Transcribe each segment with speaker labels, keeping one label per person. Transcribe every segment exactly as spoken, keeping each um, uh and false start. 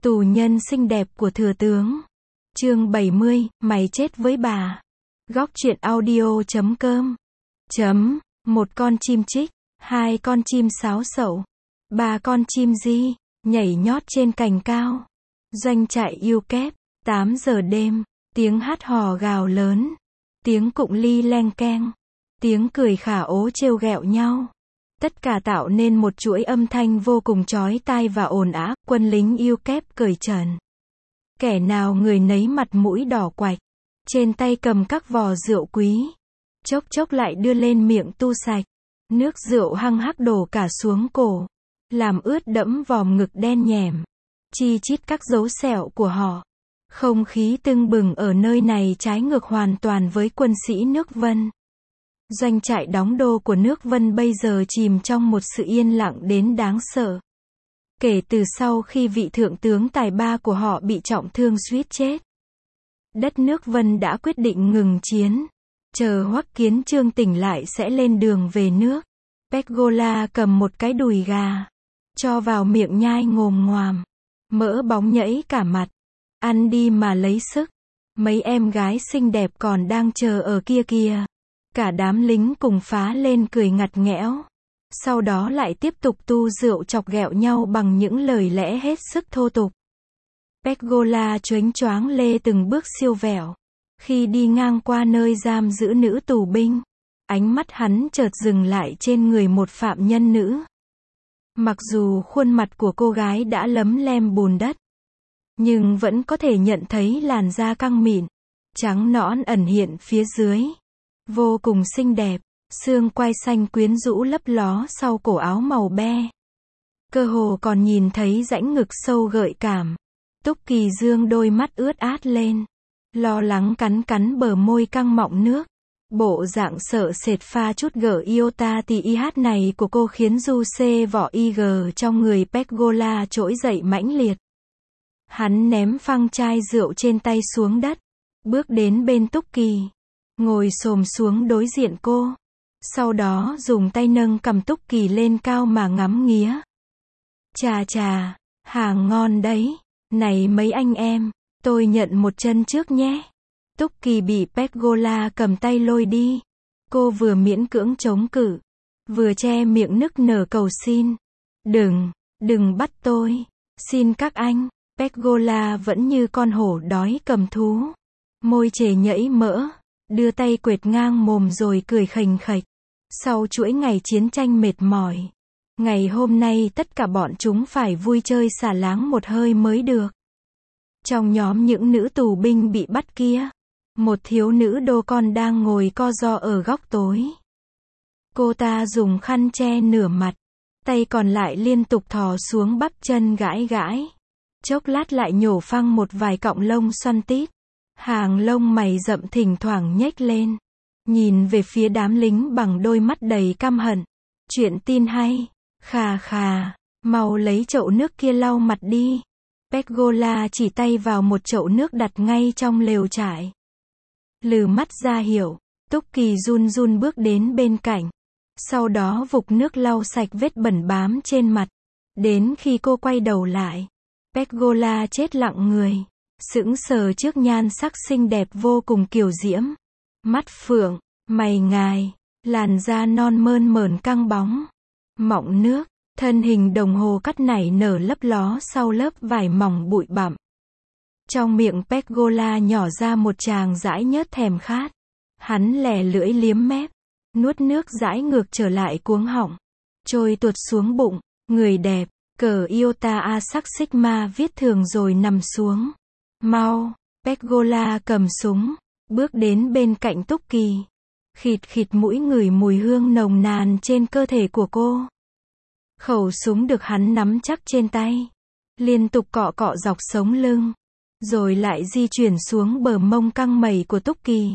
Speaker 1: Tù nhân xinh đẹp của thừa tướng. Chương bảy mươi, mày chết với bà. Góc truyện audio chấm com. Chấm, một con chim chích, hai con chim sáo sậu, ba con chim di, nhảy nhót trên cành cao. Doanh trại yêu kép, tám giờ đêm, tiếng hát hò gào lớn, tiếng cụng ly leng keng, tiếng cười khả ố trêu ghẹo nhau. Tất cả tạo nên một chuỗi âm thanh vô cùng chói tai và ồn ào. Quân lính yêu kép cởi trần. Kẻ nào người nấy mặt mũi đỏ quạch, trên tay cầm các vò rượu quý, chốc chốc lại đưa lên miệng tu sạch. Nước rượu hăng hắc đổ cả xuống cổ, làm ướt đẫm vòm ngực đen nhẻm, chi chít các dấu sẹo của họ. Không khí tưng bừng ở nơi này trái ngược hoàn toàn với quân sĩ nước Vân. Doanh trại đóng đô của nước Vân bây giờ chìm trong một sự yên lặng đến đáng sợ. Kể từ sau khi vị thượng tướng tài ba của họ bị trọng thương suýt chết, đất nước Vân đã quyết định ngừng chiến. Chờ Hoắc Kiến Trương tỉnh lại sẽ lên đường về nước. Pegola cầm một cái đùi gà, cho vào miệng nhai ngồm ngoàm. Mỡ bóng nhẫy cả mặt. Ăn đi mà lấy sức. Mấy em gái xinh đẹp còn đang chờ ở kia kìa. Cả đám lính cùng phá lên cười ngặt nghẽo. Sau đó lại tiếp tục tu rượu chọc ghẹo nhau bằng những lời lẽ hết sức thô tục. Pegola choáng choáng lê từng bước siêu vẹo. Khi đi ngang qua nơi giam giữ nữ tù binh, ánh mắt hắn chợt dừng lại trên người một phạm nhân nữ. Mặc dù khuôn mặt của cô gái đã lấm lem bùn đất, nhưng vẫn có thể nhận thấy làn da căng mịn, trắng nõn ẩn hiện phía dưới. Vô cùng xinh đẹp, xương quai xanh quyến rũ lấp ló sau cổ áo màu be. Cơ hồ còn nhìn thấy rãnh ngực sâu gợi cảm. Túc Kỳ dương đôi mắt ướt át lên, lo lắng cắn cắn bờ môi căng mọng nước. Bộ dạng sợ sệt pha chút gở iota tì i hát này của cô khiến du xê vỏ ig trong người Pegola trỗi dậy mãnh liệt. Hắn ném phăng chai rượu trên tay xuống đất, bước đến bên Túc Kỳ, ngồi xổm xuống đối diện cô. Sau đó dùng tay nâng cầm Túc Kỳ lên cao mà ngắm nghía. Chà chà, hàng ngon đấy. Này mấy anh em, tôi nhận một chân trước nhé. Túc Kỳ bị Pegola cầm tay lôi đi. Cô vừa miễn cưỡng chống cự, vừa che miệng nức nở cầu xin. Đừng, đừng bắt tôi. Xin các anh. Pegola vẫn như con hổ đói cầm thú. Môi chề nhẫy mỡ, đưa tay quệt ngang mồm rồi cười khành khạch. Sau chuỗi ngày chiến tranh mệt mỏi, ngày hôm nay tất cả bọn chúng phải vui chơi xả láng một hơi mới được. Trong nhóm những nữ tù binh bị bắt kia, một thiếu nữ đô con đang ngồi co ro ở góc tối. Cô ta dùng khăn che nửa mặt, tay còn lại liên tục thò xuống bắp chân gãi gãi. Chốc lát lại nhổ phăng một vài cọng lông xoăn tít. Hàng lông mày rậm thỉnh thoảng nhếch lên, nhìn về phía đám lính bằng đôi mắt đầy căm hận. Chuyện tin hay. Khà khà, mau lấy chậu nước kia lau mặt đi. Pegola chỉ tay vào một chậu nước đặt ngay trong lều trại. Lừ mắt ra hiểu. Túc Kỳ run run bước đến bên cạnh, sau đó vục nước lau sạch vết bẩn bám trên mặt. Đến khi cô quay đầu lại, Pegola chết lặng người, sững sờ trước nhan sắc xinh đẹp vô cùng kiều diễm. Mắt phượng, mày ngài, làn da non mơn mởn căng bóng, mọng nước, thân hình đồng hồ cắt nảy nở lấp ló sau lớp vải mỏng bụi bặm. Trong miệng Pegola nhỏ ra một tràng dãi nhớt thèm khát. Hắn lè lưỡi liếm mép, nuốt nước dãi ngược trở lại cuống họng, trôi tuột xuống bụng. Người đẹp, cờ iota a sắc sigma viết thường rồi nằm xuống. Mau. Pegola cầm súng, bước đến bên cạnh Túc Kỳ, khịt khịt mũi ngửi mùi hương nồng nàn trên cơ thể của cô. Khẩu súng được hắn nắm chắc trên tay, liên tục cọ cọ dọc sống lưng, rồi lại di chuyển xuống bờ mông căng mẩy của Túc Kỳ.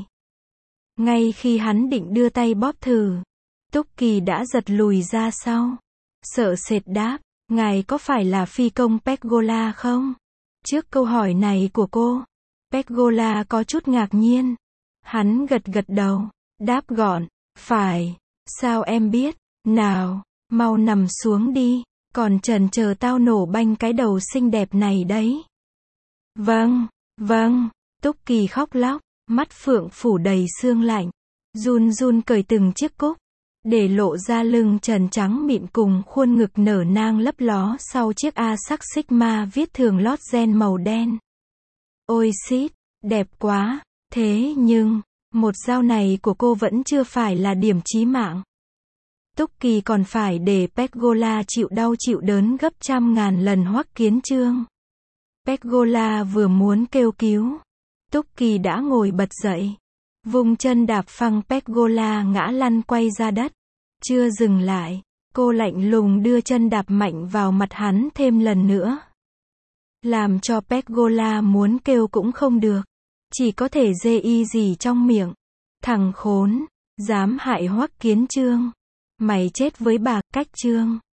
Speaker 1: Ngay khi hắn định đưa tay bóp thử, Túc Kỳ đã giật lùi ra sau, sợ sệt đáp, ngài có phải là phi công Pegola không? Trước câu hỏi này của cô, Pegola có chút ngạc nhiên. Hắn gật gật đầu, đáp gọn, phải. Sao em biết? Nào, mau nằm xuống đi. Còn chần chờ tao nổ banh cái đầu xinh đẹp này đấy. Vâng, vâng, Túc Kỳ khóc lóc, mắt phượng phủ đầy sương lạnh. Run run cởi từng chiếc cúc, để lộ ra lưng trần trắng mịn cùng khuôn ngực nở nang lấp ló sau chiếc A sắc Sigma viết thường lót ren màu đen. Ôi xít, đẹp quá, thế nhưng, một dao này của cô vẫn chưa phải là điểm chí mạng. Túc Kỳ còn phải để Pergola chịu đau chịu đớn gấp trăm ngàn lần Hoắc Kiến Trương. Pergola vừa muốn kêu cứu, Túc Kỳ đã ngồi bật dậy, vung chân đạp phăng Pergola ngã lăn quay ra đất. Chưa dừng lại, cô lạnh lùng đưa chân đạp mạnh vào mặt hắn thêm lần nữa. Làm cho Pergola muốn kêu cũng không được, chỉ có thể dê y gì trong miệng. Thằng khốn, dám hại Hoắc Kiến Trương. Mày chết với bà, Cách Trương.